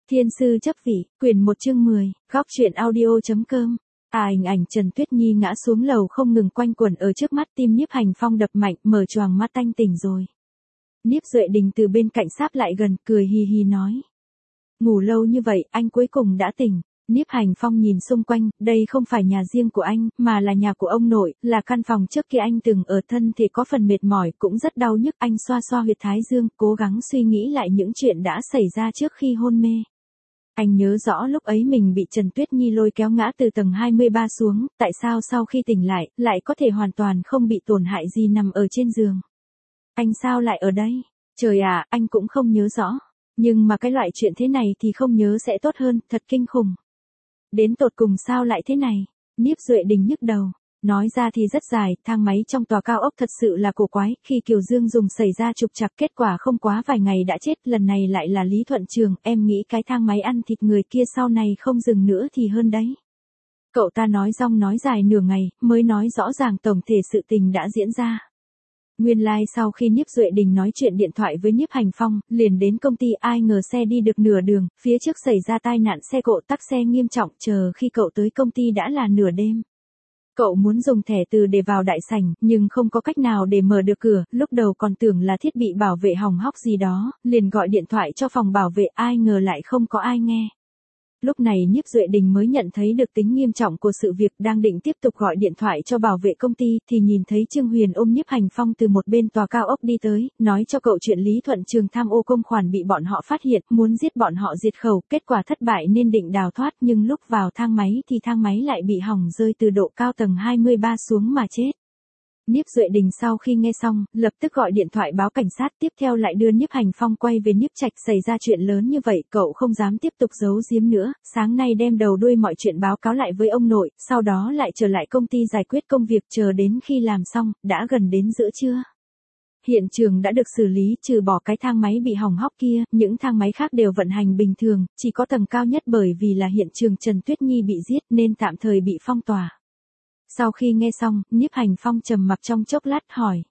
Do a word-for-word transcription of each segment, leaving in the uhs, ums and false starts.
Thiên sư chấp vị, quyển một chương mười, góc truyện audio.com. À hình ảnh Trần Tuyết Nhi ngã xuống lầu không ngừng quanh quẩn ở trước mắt, tim Nhiếp Hành Phong đập mạnh, mở choàng mắt tanh tỉnh rồi. Nhiếp Duệ Đình từ bên cạnh sáp lại gần, cười hì hì nói. Ngủ lâu như vậy, anh cuối cùng đã tỉnh. Nhiếp Hành Phong nhìn xung quanh, đây không phải nhà riêng của anh, mà là nhà của ông nội, là căn phòng trước kia anh từng ở. Thân thì có phần mệt mỏi, cũng rất đau nhức. Anh xoa xoa huyệt thái dương, cố gắng suy nghĩ lại những chuyện đã xảy ra trước khi hôn mê. Anh nhớ rõ lúc ấy mình bị Trần Tuyết Nhi lôi kéo ngã từ tầng hai mươi ba xuống, tại sao sau khi tỉnh lại, lại có thể hoàn toàn không bị tổn hại gì nằm ở trên giường. Anh sao lại ở đây? Trời ạ, anh cũng không nhớ rõ. Nhưng mà cái loại chuyện thế này thì không nhớ sẽ tốt hơn, thật kinh khủng. Đến tột cùng sao lại thế này? Nhiếp Duệ Đình nhức đầu. Nói ra thì rất dài, thang máy trong tòa cao ốc thật sự là cổ quái, khi Kiều Dương dùng xảy ra trục trặc, kết quả không quá vài ngày đã chết, lần này lại là Lý Thuận Trường, em nghĩ cái thang máy ăn thịt người kia sau này không dừng nữa thì hơn đấy. Cậu ta nói rong nói dài nửa ngày, mới nói rõ ràng tổng thể sự tình đã diễn ra. Nguyên lai like sau khi Nhiếp Duệ Đình nói chuyện điện thoại với Nhiếp Hành Phong, liền đến công ty, ai ngờ xe đi được nửa đường, phía trước xảy ra tai nạn xe cộ tắc xe nghiêm trọng, chờ khi cậu tới công ty đã là nửa đêm. Cậu muốn dùng thẻ từ để vào đại sảnh, nhưng không có cách nào để mở được cửa, lúc đầu còn tưởng là thiết bị bảo vệ hỏng hóc gì đó, liền gọi điện thoại cho phòng bảo vệ, ai ngờ lại không có ai nghe. Lúc này Nhiếp Duệ Đình mới nhận thấy được tính nghiêm trọng của sự việc, đang định tiếp tục gọi điện thoại cho bảo vệ công ty, thì nhìn thấy Trương Huyền ôm Nhiếp Hành Phong từ một bên tòa cao ốc đi tới, nói cho cậu chuyện Lý Thuận Trường tham ô công khoản bị bọn họ phát hiện, muốn giết bọn họ diệt khẩu, kết quả thất bại nên định đào thoát, nhưng lúc vào thang máy thì thang máy lại bị hỏng, rơi từ độ cao tầng hai mươi ba xuống mà chết. Nhiếp Duệ Đình sau khi nghe xong, lập tức gọi điện thoại báo cảnh sát, tiếp theo lại đưa Nhiếp Hành Phong quay về Nhiếp Trạch. Xảy ra chuyện lớn như vậy, cậu không dám tiếp tục giấu giếm nữa, sáng nay đem đầu đuôi mọi chuyện báo cáo lại với ông nội, sau đó lại trở lại công ty giải quyết công việc, chờ đến khi làm xong, đã gần đến giữa trưa. Hiện trường đã được xử lý, trừ bỏ cái thang máy bị hỏng hóc kia, những thang máy khác đều vận hành bình thường, chỉ có tầng cao nhất bởi vì là hiện trường Trần Tuyết Nhi bị giết nên tạm thời bị phong tỏa. Sau khi nghe xong, Nhiếp Hành Phong trầm mặc trong chốc lát hỏi.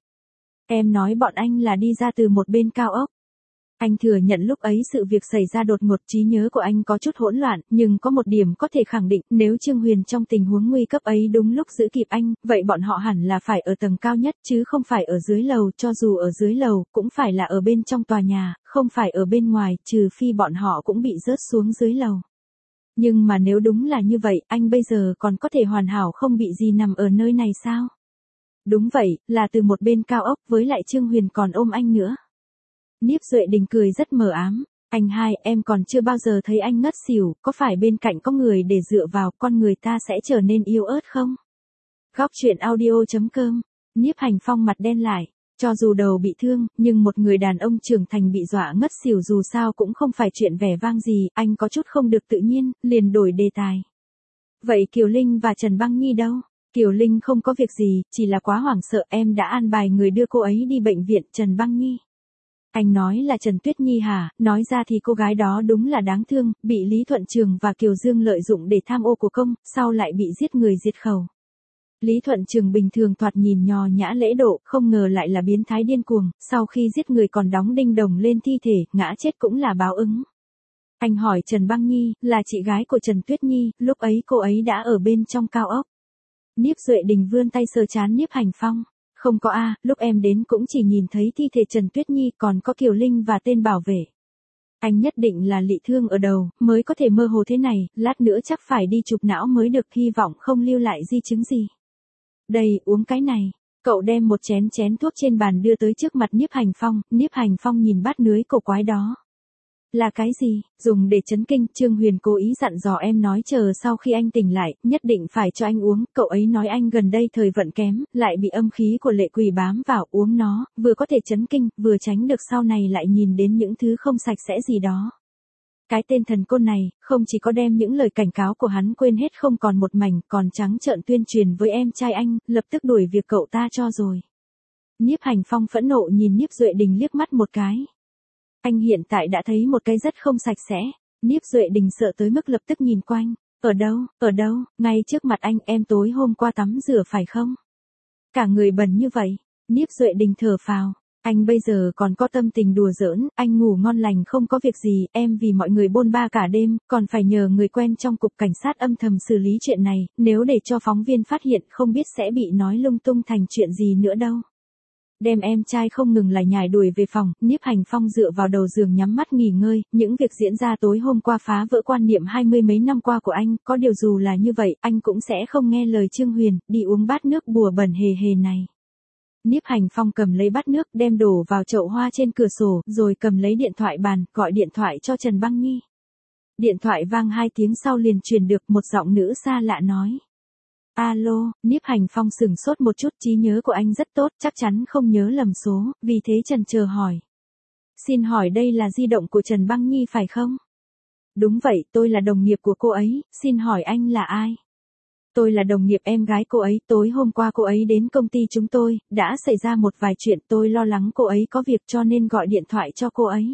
Em nói bọn anh là đi ra từ một bên cao ốc. Anh thừa nhận lúc ấy sự việc xảy ra đột ngột, trí nhớ của anh có chút hỗn loạn, nhưng có một điểm có thể khẳng định, nếu Trương Huyền trong tình huống nguy cấp ấy đúng lúc giữ kịp anh, vậy bọn họ hẳn là phải ở tầng cao nhất chứ không phải ở dưới lầu, cho dù ở dưới lầu, cũng phải là ở bên trong tòa nhà, không phải ở bên ngoài, trừ phi bọn họ cũng bị rớt xuống dưới lầu. Nhưng mà nếu đúng là như vậy, anh bây giờ còn có thể hoàn hảo không bị gì nằm ở nơi này sao? Đúng vậy, là từ một bên cao ốc, với lại Trương Huyền còn ôm anh nữa. Nhiếp Duệ Đình cười rất mờ ám. Anh hai, em còn chưa bao giờ thấy anh ngất xỉu, có phải bên cạnh có người để dựa vào, con người ta sẽ trở nên yếu ớt không? Góc truyện audio.com. Nhiếp Hành Phong mặt đen lại. Cho dù đầu bị thương, nhưng một người đàn ông trưởng thành bị dọa ngất xỉu dù sao cũng không phải chuyện vẻ vang gì, anh có chút không được tự nhiên, liền đổi đề tài. Vậy Kiều Linh và Trần Băng Nhi đâu? Kiều Linh không có việc gì, chỉ là quá hoảng sợ, em đã an bài người đưa cô ấy đi bệnh viện. Trần Băng Nhi. Anh nói là Trần Tuyết Nhi hả? Nói ra thì cô gái đó đúng là đáng thương, bị Lý Thuận Trường và Kiều Dương lợi dụng để tham ô của công, sau lại bị giết người diệt khẩu. Lý Thuận Trường bình thường thoạt nhìn nho nhã lễ độ, không ngờ lại là biến thái điên cuồng, sau khi giết người còn đóng đinh đồng lên thi thể, ngã chết cũng là báo ứng. Anh hỏi Trần Băng Nhi, là chị gái của Trần Tuyết Nhi, lúc ấy cô ấy đã ở bên trong cao ốc. Nhiếp Duệ Đình vươn tay sờ trán Nhiếp Hành Phong. Không có a, lúc em đến cũng chỉ nhìn thấy thi thể Trần Tuyết Nhi, còn có Kiều Linh và tên bảo vệ. Anh nhất định là lị thương ở đầu, mới có thể mơ hồ thế này, lát nữa chắc phải đi chụp não mới được, hy vọng không lưu lại di chứng gì. Đây, uống cái này. Cậu đem một chén chén thuốc trên bàn đưa tới trước mặt Nhiếp Hành Phong, Nhiếp Hành Phong nhìn bát nưới cổ quái đó. Là cái gì? Dùng để chấn kinh, Trương Huyền cố ý dặn dò em nói chờ sau khi anh tỉnh lại, nhất định phải cho anh uống, cậu ấy nói anh gần đây thời vận kém, lại bị âm khí của lệ quỷ bám vào, uống nó, vừa có thể chấn kinh, vừa tránh được sau này lại nhìn đến những thứ không sạch sẽ gì đó. Cái tên thần côn này, không chỉ có đem những lời cảnh cáo của hắn quên hết không còn một mảnh, còn trắng trợn tuyên truyền với em trai anh, lập tức đuổi việc cậu ta cho rồi. Nhiếp Hành Phong phẫn nộ nhìn Nhiếp Duệ Đình liếc mắt một cái. Anh hiện tại đã thấy một cái rất không sạch sẽ. Nhiếp Duệ Đình sợ tới mức lập tức nhìn quanh. Ở đâu, ở đâu, ngay trước mặt anh, em tối hôm qua tắm rửa phải không? Cả người bẩn như vậy. Nhiếp Duệ Đình thở phào. Anh bây giờ còn có tâm tình đùa giỡn, anh ngủ ngon lành không có việc gì, em vì mọi người bôn ba cả đêm, còn phải nhờ người quen trong cục cảnh sát âm thầm xử lý chuyện này, nếu để cho phóng viên phát hiện không biết sẽ bị nói lung tung thành chuyện gì nữa đâu. Đem em trai không ngừng lại nhảy đuổi về phòng, Nhiếp Hành Phong dựa vào đầu giường nhắm mắt nghỉ ngơi, những việc diễn ra tối hôm qua phá vỡ quan niệm hai mươi mấy năm qua của anh, có điều dù là như vậy, anh cũng sẽ không nghe lời Trương Huyền, đi uống bát nước bùa bẩn hề hề này. Nhiếp Hành Phong cầm lấy bát nước đem đổ vào chậu hoa trên cửa sổ, rồi cầm lấy điện thoại bàn, gọi điện thoại cho Trần Băng Nhi. Điện thoại vang hai tiếng sau liền truyền được một giọng nữ xa lạ nói. Alo, Nhiếp Hành Phong sửng sốt một chút, trí nhớ của anh rất tốt, chắc chắn không nhớ lầm số, vì thế Trần chờ hỏi. Xin hỏi đây là di động của Trần Băng Nhi phải không? Đúng vậy, tôi là đồng nghiệp của cô ấy, xin hỏi anh là ai? Tôi là đồng nghiệp em gái cô ấy, tối hôm qua cô ấy đến công ty chúng tôi, đã xảy ra một vài chuyện, tôi lo lắng cô ấy có việc cho nên gọi điện thoại cho cô ấy.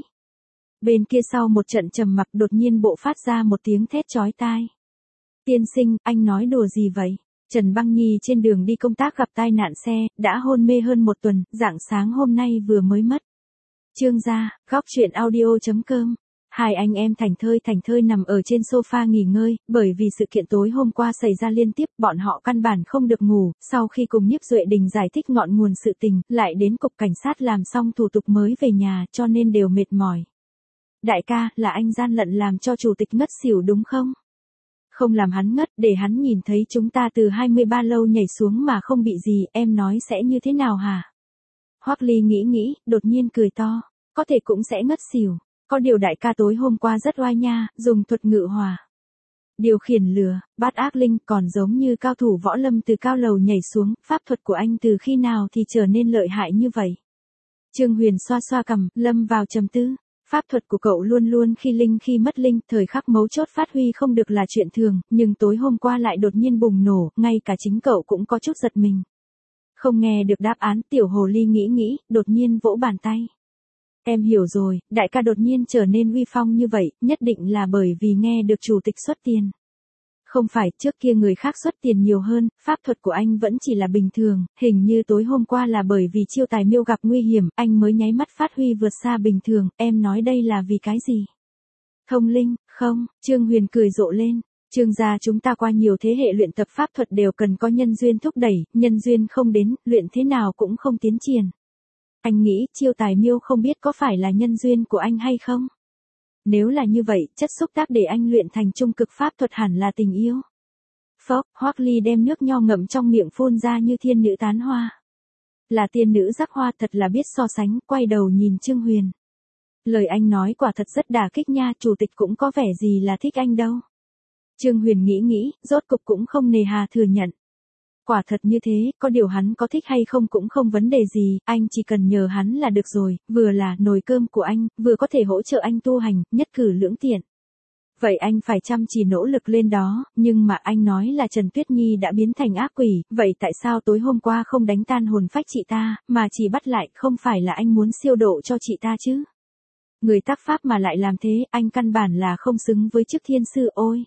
Bên kia sau một trận trầm mặc đột nhiên bộ phát ra một tiếng thét chói tai. Tiên sinh, anh nói đùa gì vậy? Trần Băng Nhi trên đường đi công tác gặp tai nạn xe, đã hôn mê hơn một tuần, rạng sáng hôm nay vừa mới mất. Chương gia, góc truyện audio chấm com. Hai anh em thành thơi thành thơi nằm ở trên sofa nghỉ ngơi, bởi vì sự kiện tối hôm qua xảy ra liên tiếp, bọn họ căn bản không được ngủ, sau khi cùng Nhiếp Duệ Đình giải thích ngọn nguồn sự tình, lại đến cục cảnh sát làm xong thủ tục mới về nhà, cho nên đều mệt mỏi. Đại ca, là anh gian lận làm cho chủ tịch ngất xỉu đúng không? Không làm hắn ngất, để hắn nhìn thấy chúng ta từ hai mươi ba lâu nhảy xuống mà không bị gì, em nói sẽ như thế nào hả? Hoắc Ly nghĩ nghĩ, đột nhiên cười to, có thể cũng sẽ ngất xỉu. Có điều đại ca tối hôm qua rất oai nha, dùng thuật ngự hỏa. Điều khiển lửa, bát ác linh còn giống như cao thủ võ lâm từ cao lầu nhảy xuống, pháp thuật của anh từ khi nào thì trở nên lợi hại như vậy. Trương Huyền xoa xoa cằm, lâm vào trầm tư. Pháp thuật của cậu luôn luôn khi linh khi mất linh, thời khắc mấu chốt phát huy không được là chuyện thường, nhưng tối hôm qua lại đột nhiên bùng nổ, ngay cả chính cậu cũng có chút giật mình. Không nghe được đáp án, tiểu hồ ly nghĩ nghĩ, đột nhiên vỗ bàn tay. Em hiểu rồi, đại ca đột nhiên trở nên uy phong như vậy, nhất định là bởi vì nghe được chủ tịch xuất tiền. Không phải, trước kia người khác xuất tiền nhiều hơn, pháp thuật của anh vẫn chỉ là bình thường, hình như tối hôm qua là bởi vì chiêu tài miêu gặp nguy hiểm, anh mới nháy mắt phát huy vượt xa bình thường, em nói đây là vì cái gì? Thông linh, không, Trương Huyền cười rộ lên. Trương gia chúng ta qua nhiều thế hệ luyện tập pháp thuật đều cần có nhân duyên thúc đẩy, nhân duyên không đến, luyện thế nào cũng không tiến triển. Anh nghĩ chiêu tài miêu không biết có phải là nhân duyên của anh hay không? Nếu là như vậy, chất xúc tác để anh luyện thành trung cực pháp thuật hẳn là tình yêu. Phốc, Hoắc Ly đem nước nho ngậm trong miệng phun ra như thiên nữ tán hoa. Là tiên nữ rắc hoa thật là biết so sánh, quay đầu nhìn Trương Huyền. Lời anh nói quả thật rất đả kích nha, chủ tịch cũng có vẻ gì là thích anh đâu. Trương Huyền nghĩ nghĩ, rốt cục cũng không nề hà thừa nhận. Quả thật như thế, có điều hắn có thích hay không cũng không vấn đề gì, anh chỉ cần nhờ hắn là được rồi, vừa là nồi cơm của anh, vừa có thể hỗ trợ anh tu hành, nhất cử lưỡng tiện. Vậy anh phải chăm chỉ nỗ lực lên đó, nhưng mà anh nói là Trần Tuyết Nhi đã biến thành ác quỷ, vậy tại sao tối hôm qua không đánh tan hồn phách chị ta, mà chỉ bắt lại, không phải là anh muốn siêu độ cho chị ta chứ? Người tác pháp mà lại làm thế, anh căn bản là không xứng với chức thiên sư ôi.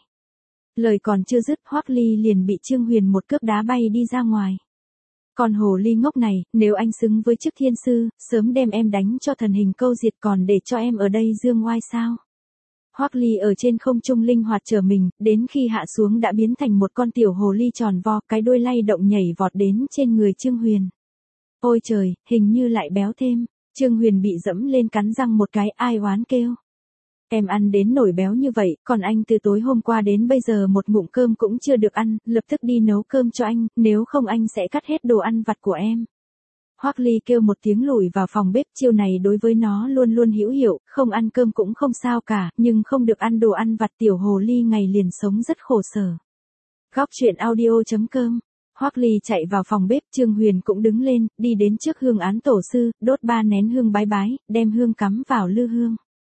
Lời còn chưa dứt, Hoắc Ly liền bị Trương Huyền một cước đá bay đi ra ngoài. Còn hồ ly ngốc này, nếu anh xứng với chức thiên sư, sớm đem em đánh cho thần hình câu diệt còn để cho em ở đây dương oai sao? Hoắc Ly ở trên không trung linh hoạt trở mình, đến khi hạ xuống đã biến thành một con tiểu hồ ly tròn vo, cái đuôi lay động nhảy vọt đến trên người Trương Huyền. Ôi trời, hình như lại béo thêm. Trương Huyền bị dẫm lên cắn răng một cái, ai oán kêu. Em ăn đến nổi béo như vậy, còn anh từ tối hôm qua đến bây giờ một ngụm cơm cũng chưa được ăn, lập tức đi nấu cơm cho anh, nếu không anh sẽ cắt hết đồ ăn vặt của em. Hoắc Ly kêu một tiếng lùi vào phòng bếp, chiêu này đối với nó luôn luôn hữu hiệu, không ăn cơm cũng không sao cả, nhưng không được ăn đồ ăn vặt tiểu hồ ly ngày liền sống rất khổ sở. Góc truyện audio chấm com. Hoắc Ly chạy vào phòng bếp, Trương Huyền cũng đứng lên, đi đến trước hương án tổ sư, đốt ba nén hương bái bái, đem hương cắm vào lư hương.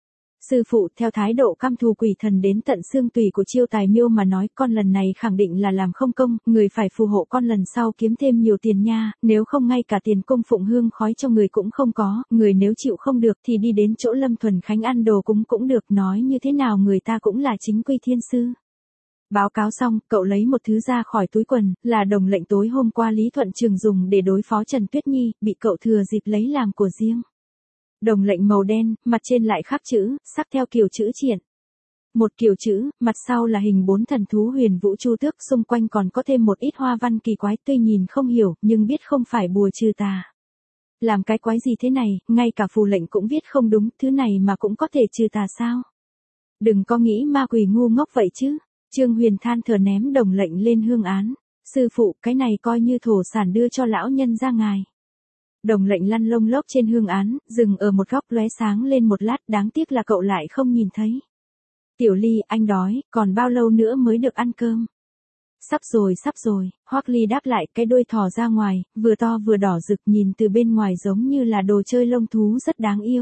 Sư phụ theo thái độ căm thù quỷ thần đến tận xương tủy của chiêu tài miêu mà nói, con lần này khẳng định là làm không công, người phải phù hộ con lần sau kiếm thêm nhiều tiền nha, nếu không ngay cả tiền cung phụng hương khói cho người cũng không có, người nếu chịu không được thì đi đến chỗ Lâm Thuần Khánh ăn đồ cúng cũng được, nói như thế nào người ta cũng là chính quy thiên sư. Báo cáo xong, cậu lấy một thứ ra khỏi túi quần, là đồng lệnh tối hôm qua Lý Thuận Trường dùng để đối phó Trần Tuyết Nhi, bị cậu thừa dịp lấy làm của riêng. Đồng lệnh màu đen, mặt trên lại khắc chữ, sắc theo kiểu chữ triện. Một kiểu chữ, mặt sau là hình bốn thần thú huyền vũ chu tước, xung quanh còn có thêm một ít hoa văn kỳ quái, tuy nhìn không hiểu, nhưng biết không phải bùa trừ tà. Làm cái quái gì thế này, ngay cả phù lệnh cũng viết không đúng, thứ này mà cũng có thể trừ tà sao? Đừng có nghĩ ma quỷ ngu ngốc vậy chứ. Trương Huyền than thở ném đồng lệnh lên hương án. Sư phụ, cái này coi như thổ sản đưa cho lão nhân ra ngài. Đồng lệnh lăn lông lốc trên hương án, dừng ở một góc lóe sáng lên một lát, đáng tiếc là cậu lại không nhìn thấy. Tiểu Ly, anh đói, còn bao lâu nữa mới được ăn cơm? Sắp rồi, sắp rồi, Hoắc Ly đáp lại, cái đuôi thò ra ngoài, vừa to vừa đỏ rực, nhìn từ bên ngoài giống như là đồ chơi lông thú rất đáng yêu.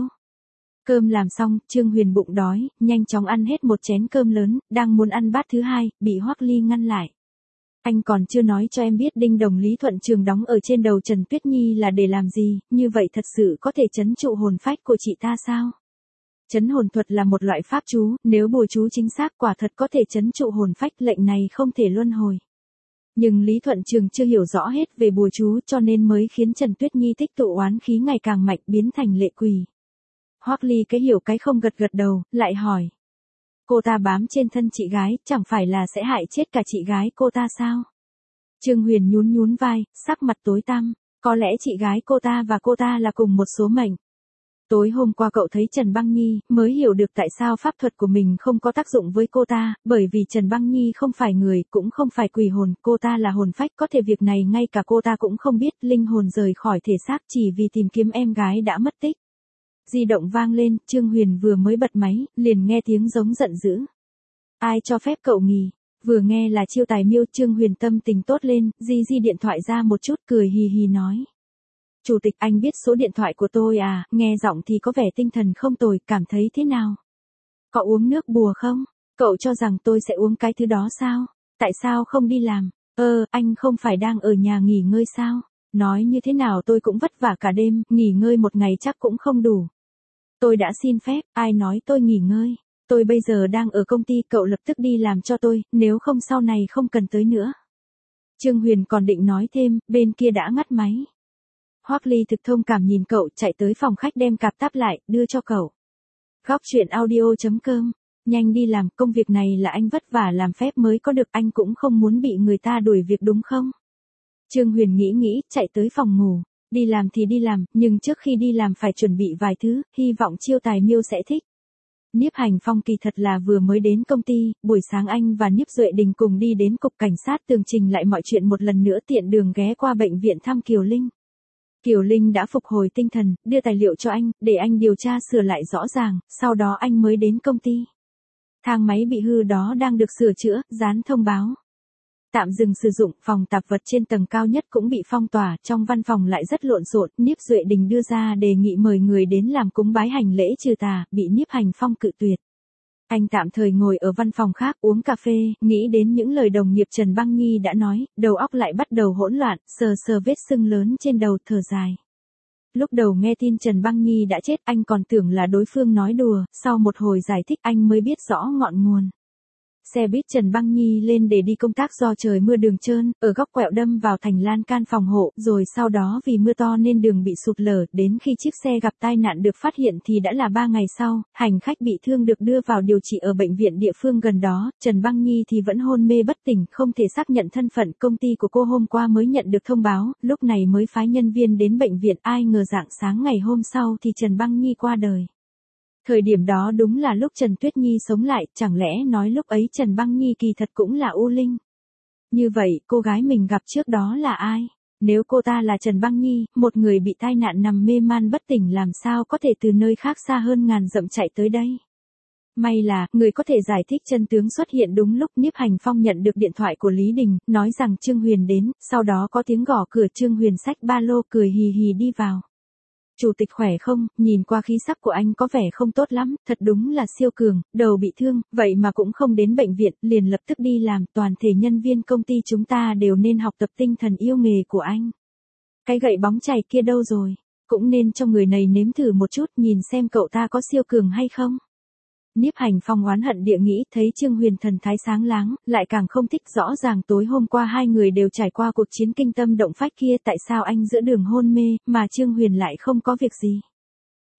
Cơm làm xong, Trương Huyền bụng đói, nhanh chóng ăn hết một chén cơm lớn, đang muốn ăn bát thứ hai, bị Hoắc Ly ngăn lại. Anh còn chưa nói cho em biết đinh đồng Lý Thuận Trường đóng ở trên đầu Trần Tuyết Nhi là để làm gì, như vậy thật sự có thể trấn trụ hồn phách của chị ta sao? Trấn hồn thuật là một loại pháp chú, nếu bùa chú chính xác quả thật có thể trấn trụ hồn phách, lệnh này không thể luân hồi. Nhưng Lý Thuận Trường chưa hiểu rõ hết về bùa chú cho nên mới khiến Trần Tuyết Nhi tích tụ oán khí ngày càng mạnh, biến thành lệ quỷ. Hoắc Ly cái hiểu cái không gật gật đầu, lại hỏi. Cô ta bám trên thân chị gái, chẳng phải là sẽ hại chết cả chị gái cô ta sao? Trương Huyền nhún nhún vai, sắc mặt tối tăm, có lẽ chị gái cô ta và cô ta là cùng một số mệnh. Tối hôm qua cậu thấy Trần Băng Nhi, mới hiểu được tại sao pháp thuật của mình không có tác dụng với cô ta, bởi vì Trần Băng Nhi không phải người, cũng không phải quỷ hồn, cô ta là hồn phách, có thể việc này ngay cả cô ta cũng không biết, linh hồn rời khỏi thể xác chỉ vì tìm kiếm em gái đã mất tích. Di động vang lên, Trương Huyền vừa mới bật máy, liền nghe tiếng giống giận dữ. Ai cho phép cậu nghỉ? Vừa nghe là Chiêu Tài Miêu, Trương Huyền tâm tình tốt lên, di di điện thoại ra một chút, cười hì hì nói. Chủ tịch, anh biết số điện thoại của tôi à, nghe giọng thì có vẻ tinh thần không tồi, cảm thấy thế nào? Có uống nước bùa không? Cậu cho rằng tôi sẽ uống cái thứ đó sao? Tại sao không đi làm? Ơ, anh không phải đang ở nhà nghỉ ngơi sao? Nói như thế nào tôi cũng vất vả cả đêm, nghỉ ngơi một ngày chắc cũng không đủ. Tôi đã xin phép, ai nói tôi nghỉ ngơi? Tôi bây giờ đang ở công ty, cậu lập tức đi làm cho tôi, nếu không sau này không cần tới nữa. Trương Huyền còn định nói thêm, bên kia đã ngắt máy. Hoắc Ly thực thông cảm nhìn cậu, chạy tới phòng khách đem cặp táp lại, đưa cho cậu. Góc truyện audio chấm com, nhanh đi làm, công việc này là anh vất vả làm phép mới có được, anh cũng không muốn bị người ta đuổi việc đúng không? Trương Huyền nghĩ nghĩ, chạy tới phòng ngủ. Đi làm thì đi làm, nhưng trước khi đi làm phải chuẩn bị vài thứ, hy vọng Chiêu Tài Miêu sẽ thích. Niếp Hành Phong kỳ thật là vừa mới đến công ty, buổi sáng anh và Niếp Duệ Đình cùng đi đến cục cảnh sát tường trình lại mọi chuyện một lần nữa, tiện đường ghé qua bệnh viện thăm Kiều Linh. Kiều Linh đã phục hồi tinh thần, đưa tài liệu cho anh, để anh điều tra sửa lại rõ ràng, sau đó anh mới đến công ty. Thang máy bị hư đó đang được sửa chữa, dán thông báo. Tạm dừng sử dụng, phòng tạp vật trên tầng cao nhất cũng bị phong tỏa, trong văn phòng lại rất lộn xộn. Niếp Duệ Đình đưa ra đề nghị mời người đến làm cúng bái hành lễ trừ tà, bị Niếp Hành Phong cự tuyệt. Anh tạm thời ngồi ở văn phòng khác uống cà phê, nghĩ đến những lời đồng nghiệp Trần Băng Nhi đã nói, đầu óc lại bắt đầu hỗn loạn, sờ sờ vết sưng lớn trên đầu, thở dài. Lúc đầu nghe tin Trần Băng Nhi đã chết, anh còn tưởng là đối phương nói đùa, sau một hồi giải thích anh mới biết rõ ngọn nguồn. Xe buýt Trần Băng Nhi lên để đi công tác do trời mưa đường trơn, ở góc quẹo đâm vào thành lan can phòng hộ, rồi sau đó vì mưa to nên đường bị sụt lở, đến khi chiếc xe gặp tai nạn được phát hiện thì đã là ba ngày sau, hành khách bị thương được đưa vào điều trị ở bệnh viện địa phương gần đó, Trần Băng Nhi thì vẫn hôn mê bất tỉnh, không thể xác nhận thân phận. Công ty của cô hôm qua mới nhận được thông báo, lúc này mới phái nhân viên đến bệnh viện, ai ngờ rạng sáng ngày hôm sau thì Trần Băng Nhi qua đời. Thời điểm đó đúng là lúc Trần Tuyết Nhi sống lại, chẳng lẽ nói lúc ấy Trần Băng Nhi kỳ thật cũng là U Linh? Như vậy, cô gái mình gặp trước đó là ai? Nếu cô ta là Trần Băng Nhi, một người bị tai nạn nằm mê man bất tỉnh làm sao có thể từ nơi khác xa hơn ngàn dặm chạy tới đây? May là, người có thể giải thích chân tướng xuất hiện đúng lúc. Niếp Hành Phong nhận được điện thoại của Lý Đình, nói rằng Trương Huyền đến, sau đó có tiếng gõ cửa, Trương Huyền xách ba lô cười hì hì đi vào. Chủ tịch khỏe không, nhìn qua khí sắc của anh có vẻ không tốt lắm, thật đúng là siêu cường, đầu bị thương, vậy mà cũng không đến bệnh viện, liền lập tức đi làm, toàn thể nhân viên công ty chúng ta đều nên học tập tinh thần yêu nghề của anh. Cái gậy bóng chày kia đâu rồi? Cũng nên cho người này nếm thử một chút, nhìn xem cậu ta có siêu cường hay không. Niếp Hành Phong oán hận địa nghĩ, thấy Trương Huyền thần thái sáng láng, lại càng không thích. Rõ ràng tối hôm qua hai người đều trải qua cuộc chiến kinh tâm động phách kia, tại sao anh giữa đường hôn mê, mà Trương Huyền lại không có việc gì.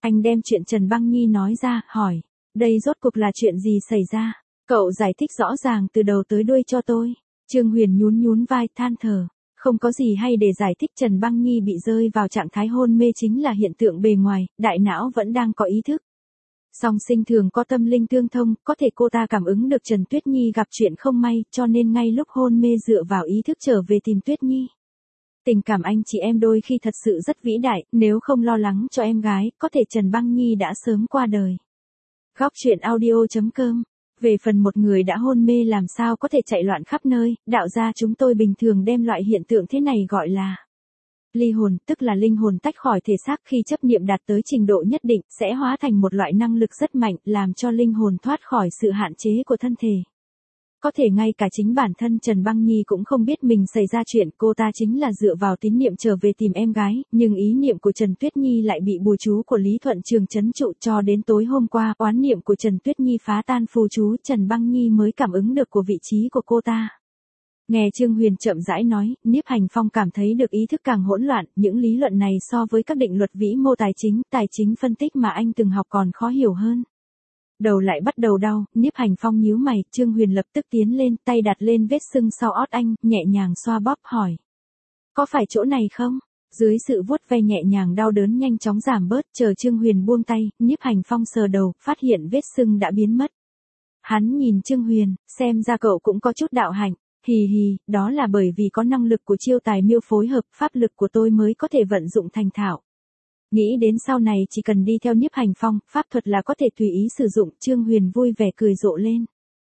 Anh đem chuyện Trần Băng Nhi nói ra, hỏi, đây rốt cuộc là chuyện gì xảy ra? Cậu giải thích rõ ràng từ đầu tới đuôi cho tôi. Trương Huyền nhún nhún vai than thở. Không có gì hay để giải thích, Trần Băng Nhi bị rơi vào trạng thái hôn mê chính là hiện tượng bề ngoài, đại não vẫn đang có ý thức. Song sinh thường có tâm linh tương thông, có thể cô ta cảm ứng được Trần Tuyết Nhi gặp chuyện không may, cho nên ngay lúc hôn mê dựa vào ý thức trở về tìm Tuyết Nhi. Tình cảm anh chị em đôi khi thật sự rất vĩ đại, nếu không lo lắng cho em gái, có thể Trần Băng Nhi đã sớm qua đời. Góc truyện audio chấm com. Về phần một người đã hôn mê làm sao có thể chạy loạn khắp nơi, đạo gia chúng tôi bình thường đem loại hiện tượng thế này gọi là ly hồn, tức là linh hồn tách khỏi thể xác khi chấp niệm đạt tới trình độ nhất định, sẽ hóa thành một loại năng lực rất mạnh, làm cho linh hồn thoát khỏi sự hạn chế của thân thể. Có thể ngay cả chính bản thân Trần Băng Nhi cũng không biết mình xảy ra chuyện, cô ta chính là dựa vào tín niệm trở về tìm em gái, nhưng ý niệm của Trần Tuyết Nhi lại bị bùa chú của Lý Thuận Trường trấn trụ, cho đến tối hôm qua, oán niệm của Trần Tuyết Nhi phá tan phù chú, Trần Băng Nhi mới cảm ứng được của vị trí của cô ta. Nghe Trương Huyền chậm rãi nói, Nhiếp Hành Phong cảm thấy được ý thức càng hỗn loạn, những lý luận này so với các định luật vĩ mô tài chính, tài chính phân tích mà anh từng học còn khó hiểu hơn. Đầu lại bắt đầu đau, Nhiếp Hành Phong nhíu mày, Trương Huyền lập tức tiến lên, tay đặt lên vết sưng sau ót anh, nhẹ nhàng xoa bóp hỏi. Có phải chỗ này không? Dưới sự vuốt ve nhẹ nhàng đau đớn nhanh chóng giảm bớt, chờ Trương Huyền buông tay, Nhiếp Hành Phong sờ đầu, phát hiện vết sưng đã biến mất. Hắn nhìn Trương Huyền, xem ra cậu cũng có chút đạo hạnh. Hì hì, đó là bởi vì có năng lực của chiêu tài miêu phối hợp, pháp lực của tôi mới có thể vận dụng thành thạo. Nghĩ đến sau này chỉ cần đi theo Nhiếp Hành Phong, pháp thuật là có thể tùy ý sử dụng, Trương Huyền vui vẻ cười rộ lên.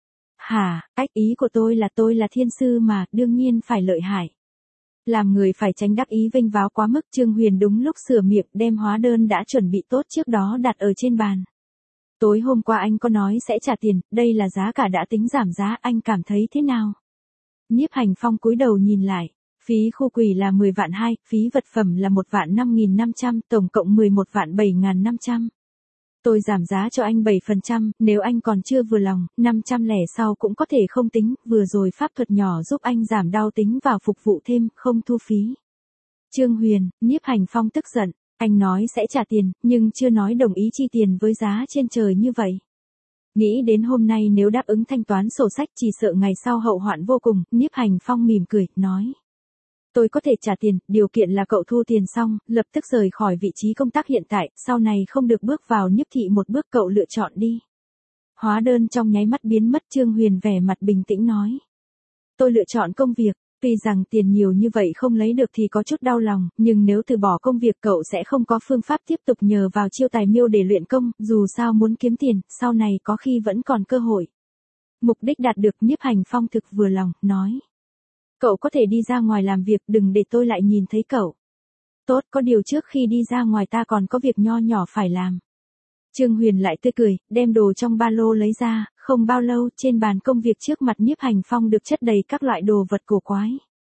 Hả, cách ý của tôi là tôi là thiên sư mà, đương nhiên phải lợi hại. Làm người phải tránh đắc ý vênh váo quá mức, Trương Huyền đúng lúc sửa miệng, đem hóa đơn đã chuẩn bị tốt trước đó đặt ở trên bàn. Tối hôm qua anh có nói sẽ trả tiền, đây là giá cả đã tính giảm giá, anh cảm thấy thế nào? Nhiếp Hành Phong cúi đầu nhìn lại, phí khu quỷ là mười vạn hai, phí vật phẩm là một vạn năm nghìn năm trăm, tổng cộng mười một vạn bảy nghìn năm trăm. Tôi giảm giá cho anh bảy phần trăm, nếu anh còn chưa vừa lòng, năm trăm lẻ sau cũng có thể không tính, vừa rồi pháp thuật nhỏ giúp anh giảm đau tính vào phục vụ thêm, không thu phí. Trương Huyền, Nhiếp Hành Phong tức giận, anh nói sẽ trả tiền, nhưng chưa nói đồng ý chi tiền với giá trên trời như vậy. Nghĩ đến hôm nay nếu đáp ứng thanh toán sổ sách chỉ sợ ngày sau hậu hoạn vô cùng, Nhiếp Hành Phong mỉm cười, nói. Tôi có thể trả tiền, điều kiện là cậu thu tiền xong, lập tức rời khỏi vị trí công tác hiện tại, sau này không được bước vào Nhiếp thị một bước, cậu lựa chọn đi. Hóa đơn trong nháy mắt biến mất, Trương Huyền vẻ mặt bình tĩnh nói. Tôi lựa chọn công việc, tuy rằng tiền nhiều như vậy không lấy được thì có chút đau lòng, nhưng nếu từ bỏ công việc cậu sẽ không có phương pháp tiếp tục nhờ vào chiêu tài miêu để luyện công, dù sao muốn kiếm tiền, sau này có khi vẫn còn cơ hội. Mục đích đạt được, Nhiếp Hành Phong thực vừa lòng, nói. Cậu có thể đi ra ngoài làm việc, đừng để tôi lại nhìn thấy cậu. Tốt, có điều trước khi đi ra ngoài ta còn có việc nho nhỏ phải làm. Trương Huyền lại tươi cười, đem đồ trong ba lô lấy ra, không bao lâu trên bàn công việc trước mặt Nhiếp Hành Phong được chất đầy các loại đồ vật cổ quái.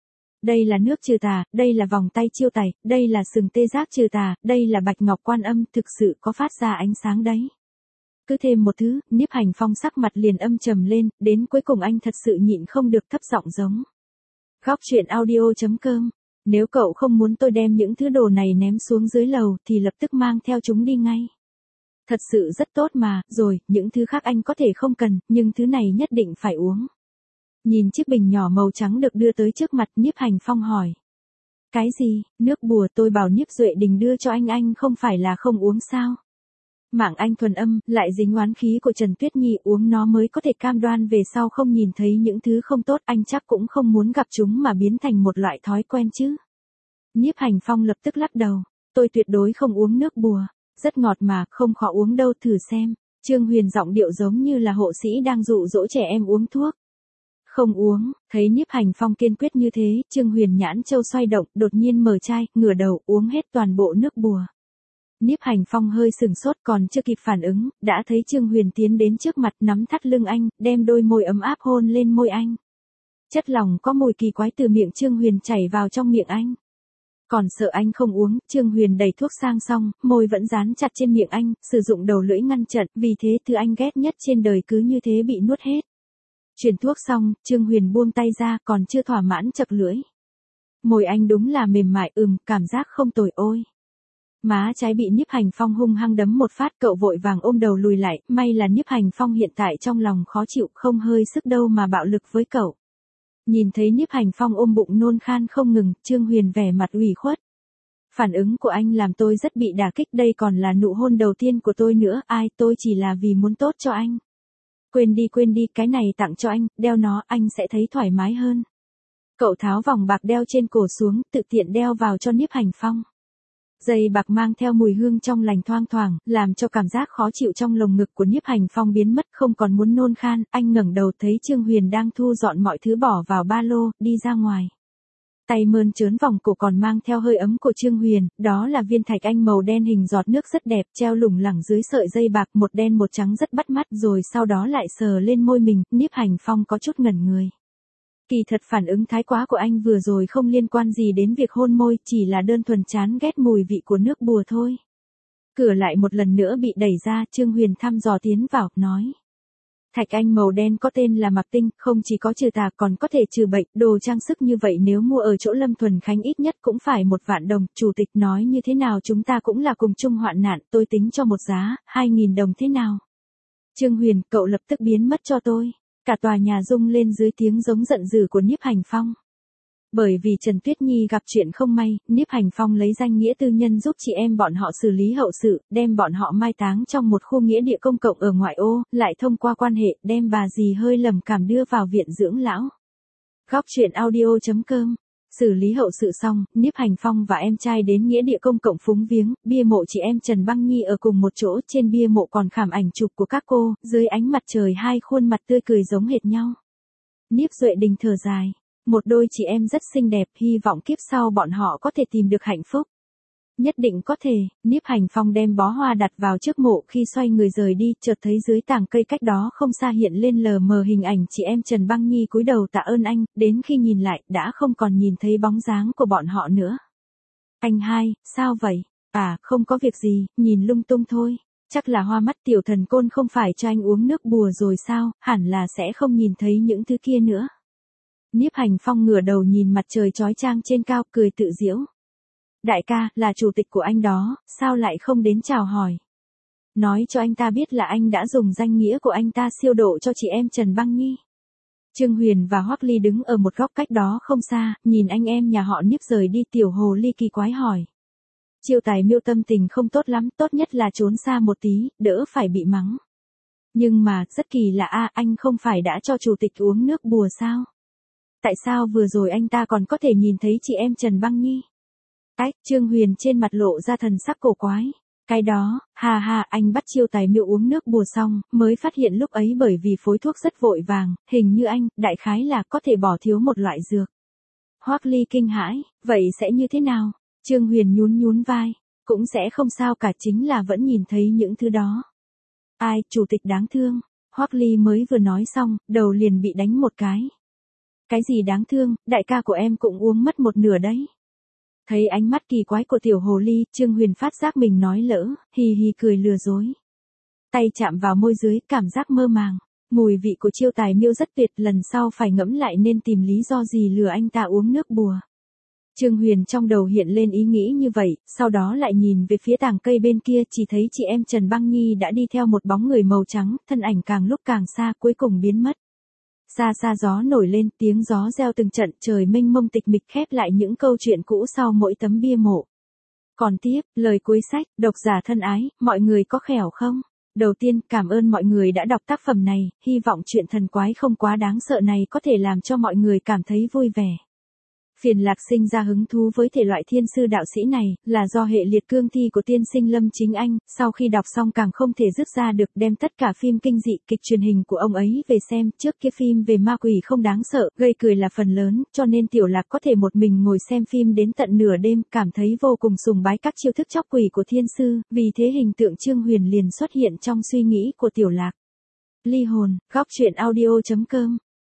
Đây là nước trừ tà, đây là vòng tay chiêu tài, đây là sừng tê giác trừ tà, đây là bạch ngọc quan âm, thực sự có phát ra ánh sáng đấy. Cứ thêm một thứ, Nhiếp Hành Phong sắc mặt liền âm trầm lên, đến cuối cùng anh thật sự nhịn không được thấp giọng giống. Góc truyện audio chấm com. Nếu cậu không muốn tôi đem những thứ đồ này ném xuống dưới lầu thì lập tức mang theo chúng đi ngay. Thật sự rất tốt mà, rồi, những thứ khác anh có thể không cần, nhưng thứ này nhất định phải uống. Nhìn chiếc bình nhỏ màu trắng được đưa tới trước mặt, Nhiếp Hành Phong hỏi. Cái gì, nước bùa? Tôi bảo Nhiếp Duệ Đình đưa cho anh, anh không phải là không uống sao? Mạng anh thuần âm, lại dính oán khí của Trần Tuyết Nhi, uống nó mới có thể cam đoan về sau không nhìn thấy những thứ không tốt, anh chắc cũng không muốn gặp chúng mà biến thành một loại thói quen chứ. Nhiếp Hành Phong lập tức lắc đầu, tôi tuyệt đối không uống nước bùa, rất ngọt mà, không khó uống đâu, thử xem. Trương Huyền giọng điệu giống như là hộ sĩ đang dụ dỗ trẻ em uống thuốc. Không uống, thấy Nhiếp Hành Phong kiên quyết như thế, Trương Huyền nhãn châu xoay động, đột nhiên mở chai, ngửa đầu uống hết toàn bộ nước bùa. Nhiếp Hành Phong hơi sừng sốt, còn chưa kịp phản ứng, đã thấy Trương Huyền tiến đến trước mặt, nắm thắt lưng anh, đem đôi môi ấm áp hôn lên môi anh. Chất lỏng có mùi kỳ quái từ miệng Trương Huyền chảy vào trong miệng anh. Còn sợ anh không uống, Trương Huyền đẩy thuốc sang xong, môi vẫn dán chặt trên miệng anh, sử dụng đầu lưỡi ngăn chặn, vì thế thứ anh ghét nhất trên đời cứ như thế bị nuốt hết. Truyền thuốc xong, Trương Huyền buông tay ra, còn chưa thỏa mãn chập lưỡi. Môi anh đúng là mềm mại, ừm, cảm giác không tồi ôi. má trái bị Nhiếp Hành Phong hung hăng đấm một phát, cậu vội vàng ôm đầu lùi lại, may là Nhiếp Hành Phong hiện tại trong lòng khó chịu, không hơi sức đâu mà bạo lực với cậu. Nhìn thấy Nhiếp Hành Phong ôm bụng nôn khan không ngừng, Trương Huyền vẻ mặt ủy khuất. Phản ứng của anh làm tôi rất bị đả kích, đây còn là nụ hôn đầu tiên của tôi nữa, ai, tôi chỉ là vì muốn tốt cho anh. Quên đi quên đi, cái này tặng cho anh, đeo nó, anh sẽ thấy thoải mái hơn. Cậu tháo vòng bạc đeo trên cổ xuống, tự tiện đeo vào cho Nhiếp Hành Phong. Dây bạc mang theo mùi hương trong lành thoang thoảng, làm cho cảm giác khó chịu trong lồng ngực của Nhiếp Hành Phong biến mất, không còn muốn nôn khan, anh ngẩng đầu thấy Trương Huyền đang thu dọn mọi thứ bỏ vào ba lô, đi ra ngoài. Tay mơn trớn vòng cổ còn mang theo hơi ấm của Trương Huyền, đó là viên thạch anh màu đen hình giọt nước rất đẹp, treo lủng lẳng dưới sợi dây bạc, một đen một trắng rất bắt mắt, rồi sau đó lại sờ lên môi mình, Nhiếp Hành Phong có chút ngẩn người. Kỳ thật phản ứng thái quá của anh vừa rồi không liên quan gì đến việc hôn môi, chỉ là đơn thuần chán ghét mùi vị của nước bùa thôi. Cửa lại một lần nữa bị đẩy ra, Trương Huyền thăm dò tiến vào, nói. Thạch anh màu đen có tên là Mạc Tinh, không chỉ có trừ tà còn có thể trừ bệnh, đồ trang sức như vậy nếu mua ở chỗ Lâm Thuần Khánh ít nhất cũng phải một vạn đồng, chủ tịch nói như thế nào chúng ta cũng là cùng chung hoạn nạn, tôi tính cho một giá, hai nghìn đồng thế nào. Trương Huyền, cậu lập tức biến mất cho tôi. Cả tòa nhà rung lên dưới tiếng giống giận dữ của Nhiếp Hành Phong. Bởi vì Trần Tuyết Nhi gặp chuyện không may, Nhiếp Hành Phong lấy danh nghĩa tư nhân giúp chị em bọn họ xử lý hậu sự, đem bọn họ mai táng trong một khu nghĩa địa công cộng ở ngoại ô, lại thông qua quan hệ, đem bà dì hơi lầm cảm đưa vào viện dưỡng lão. Góc truyện audio chấm com. Xử lý hậu sự xong, Nhiếp Hành Phong và em trai đến nghĩa địa công cộng phúng viếng, bia mộ chị em Trần Băng Nhi ở cùng một chỗ, trên bia mộ còn khảm ảnh chụp của các cô, dưới ánh mặt trời hai khuôn mặt tươi cười giống hệt nhau. Nhiếp Duệ Đình thở dài, một đôi chị em rất xinh đẹp, hy vọng kiếp sau bọn họ có thể tìm được hạnh phúc. Nhất định có thể, Nhiếp Hành Phong đem bó hoa đặt vào trước mộ, khi xoay người rời đi, chợt thấy dưới tàng cây cách đó không xa hiện lên lờ mờ hình ảnh chị em Trần Băng Nhi cúi đầu tạ ơn anh, đến khi nhìn lại, đã không còn nhìn thấy bóng dáng của bọn họ nữa. Anh hai, sao vậy? À, không có việc gì, nhìn lung tung thôi. Chắc là hoa mắt tiểu thần côn không phải cho anh uống nước bùa rồi sao, hẳn là sẽ không nhìn thấy những thứ kia nữa. Nhiếp Hành Phong ngửa đầu nhìn mặt trời chói chang trên cao, cười tự giễu. Đại ca, là chủ tịch của anh đó, sao lại không đến chào hỏi? Nói cho anh ta biết là anh đã dùng danh nghĩa của anh ta siêu độ cho chị em Trần Băng Nhi. Trương Huyền và Hoắc Ly đứng ở một góc cách đó không xa, nhìn anh em nhà họ Nhiếp rời đi, tiểu hồ ly kỳ quái hỏi. Chiêu Tài Miêu tâm tình không tốt lắm, tốt nhất là trốn xa một tí, đỡ phải bị mắng. Nhưng mà, rất kỳ lạ a, anh không phải đã cho chủ tịch uống nước bùa sao? Tại sao vừa rồi anh ta còn có thể nhìn thấy chị em Trần Băng Nhi? Ách, Trương Huyền trên mặt lộ ra thần sắc cổ quái. Cái đó, hà hà, anh bắt Chiêu Tài Miêu uống nước bùa xong, mới phát hiện lúc ấy bởi vì phối thuốc rất vội vàng, hình như anh, đại khái là có thể bỏ thiếu một loại dược. Hoắc Ly kinh hãi, vậy sẽ như thế nào? Trương Huyền nhún nhún vai, cũng sẽ không sao cả, chính là vẫn nhìn thấy những thứ đó. Ai, chủ tịch đáng thương. Hoắc Ly mới vừa nói xong, đầu liền bị đánh một cái. Cái gì đáng thương, đại ca của em cũng uống mất một nửa đấy. Thấy ánh mắt kỳ quái của tiểu hồ ly, Trương Huyền phát giác mình nói lỡ, hì hì cười lừa dối. Tay chạm vào môi dưới, cảm giác mơ màng. Mùi vị của Chiêu Tài Miêu rất tuyệt, lần sau phải ngẫm lại nên tìm lý do gì lừa anh ta uống nước bùa. Trương Huyền trong đầu hiện lên ý nghĩ như vậy, sau đó lại nhìn về phía tàng cây bên kia, chỉ thấy chị em Trần Băng Nhi đã đi theo một bóng người màu trắng, thân ảnh càng lúc càng xa, cuối cùng biến mất. Xa xa gió nổi lên, tiếng gió reo từng trận, trời mênh mông tịch mịch khép lại những câu chuyện cũ sau mỗi tấm bia mộ. Còn tiếp, lời cuối sách, độc giả thân ái, mọi người có khẻo không? Đầu tiên, cảm ơn mọi người đã đọc tác phẩm này, hy vọng chuyện thần quái không quá đáng sợ này có thể làm cho mọi người cảm thấy vui vẻ. Phiền Lạc sinh ra hứng thú với thể loại thiên sư đạo sĩ này, là do hệ liệt cương thi của tiên sinh Lâm Chính Anh, sau khi đọc xong càng không thể dứt ra được, đem tất cả phim kinh dị, kịch truyền hình của ông ấy về xem, trước kia phim về ma quỷ không đáng sợ, gây cười là phần lớn, cho nên Tiểu Lạc có thể một mình ngồi xem phim đến tận nửa đêm, cảm thấy vô cùng sùng bái các chiêu thức chóc quỷ của thiên sư, vì thế hình tượng Trương Huyền liền xuất hiện trong suy nghĩ của Tiểu Lạc. Ly hồn, góc truyện audio chấm com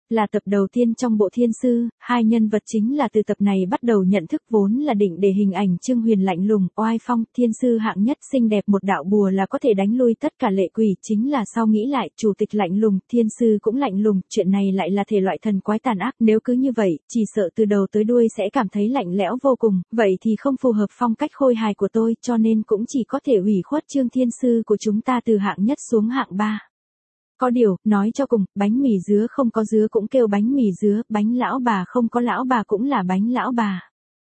Là tập đầu tiên trong bộ Thiên Sư, hai nhân vật chính là từ tập này bắt đầu nhận thức vốn là định để hình ảnh Trương Huyền lạnh lùng, oai phong, Thiên Sư hạng nhất xinh đẹp một đạo bùa là có thể đánh lui tất cả lệ quỷ, chính là sau nghĩ lại, chủ tịch lạnh lùng, Thiên Sư cũng lạnh lùng, chuyện này lại là thể loại thần quái tàn ác, nếu cứ như vậy, chỉ sợ từ đầu tới đuôi sẽ cảm thấy lạnh lẽo vô cùng, vậy thì không phù hợp phong cách khôi hài của tôi, cho nên cũng chỉ có thể ủy khuất Trương Thiên Sư của chúng ta từ hạng nhất xuống hạng ba. Có điều, nói cho cùng, bánh mì dứa không có dứa cũng kêu bánh mì dứa, bánh lão bà không có lão bà cũng là bánh lão bà.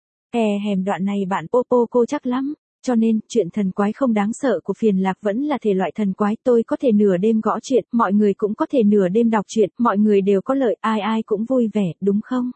E hèm đoạn này bạn Popo cô chắc lắm, cho nên, chuyện thần quái không đáng sợ của Phiền Lạc vẫn là thể loại thần quái, tôi có thể nửa đêm gõ chuyện, mọi người cũng có thể nửa đêm đọc truyện, mọi người đều có lợi, ai ai cũng vui vẻ, đúng không?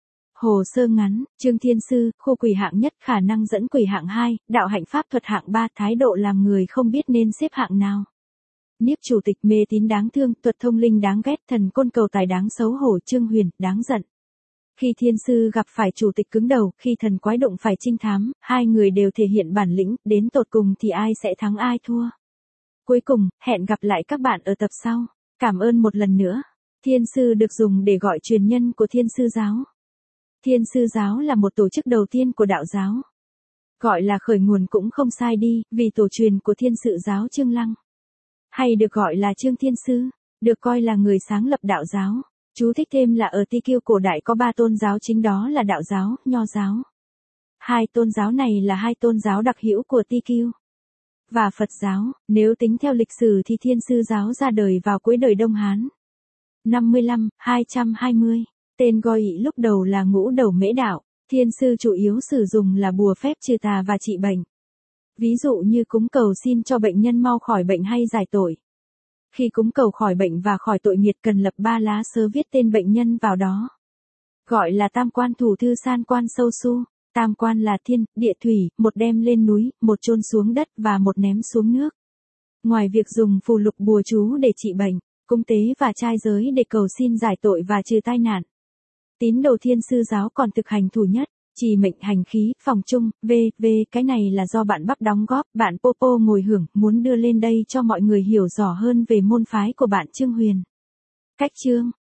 Hồ sơ ngắn, Trương Thiên Sư, khu quỷ hạng nhất, khả năng dẫn quỷ hạng hai, đạo hạnh pháp thuật hạng ba, thái độ làm người không biết nên xếp hạng nào. Niếp chủ tịch mê tín đáng thương, thuật thông linh đáng ghét, thần côn cầu tài đáng xấu hổ, Trương Huyền, đáng giận. Khi Thiên Sư gặp phải chủ tịch cứng đầu, khi thần quái đụng phải trinh thám, hai người đều thể hiện bản lĩnh, đến tột cùng thì ai sẽ thắng ai thua. Cuối cùng, hẹn gặp lại các bạn ở tập sau. Cảm ơn một lần nữa. Thiên Sư được dùng để gọi truyền nhân của Thiên Sư giáo. Thiên Sư giáo là một tổ chức đầu tiên của đạo giáo. Gọi là khởi nguồn cũng không sai đi, vì tổ truyền của Thiên Sự giáo Trương Lăng. Hay được gọi là Trương Thiên Sư, được coi là người sáng lập đạo giáo. Chú thích thêm là ở Ti Kiêu cổ đại có ba tôn giáo chính, đó là đạo giáo, nho giáo. Hai tôn giáo này là hai tôn giáo đặc hữu của Ti Kiêu và Phật giáo. Nếu tính theo lịch sử thì Thiên Sư giáo ra đời vào cuối đời Đông Hán. năm mươi lăm, hai trăm hai mươi. Tên gọi lúc đầu là Ngũ Đầu Mễ Đạo. Thiên Sư chủ yếu sử dụng là bùa phép trừ tà và trị bệnh. Ví dụ như cúng cầu xin cho bệnh nhân mau khỏi bệnh hay giải tội. Khi cúng cầu khỏi bệnh và khỏi tội nghiệt cần lập ba lá sớ viết tên bệnh nhân vào đó. Gọi là tam quan thủ thư san quan sâu su. Tam quan là thiên, địa thủy, một đem lên núi, một chôn xuống đất và một ném xuống nước. Ngoài việc dùng phù lục bùa chú để trị bệnh, cúng tế và trai giới để cầu xin giải tội và trừ tai nạn, tín đồ Thiên Sư giáo còn thực hành thủ nhất, trì mệnh hành khí, phòng chung, vv cái này là do bạn Bắp đóng góp, bạn Popo ngồi hưởng, muốn đưa lên đây cho mọi người hiểu rõ hơn về môn phái của bạn Trương Huyền. Cách chương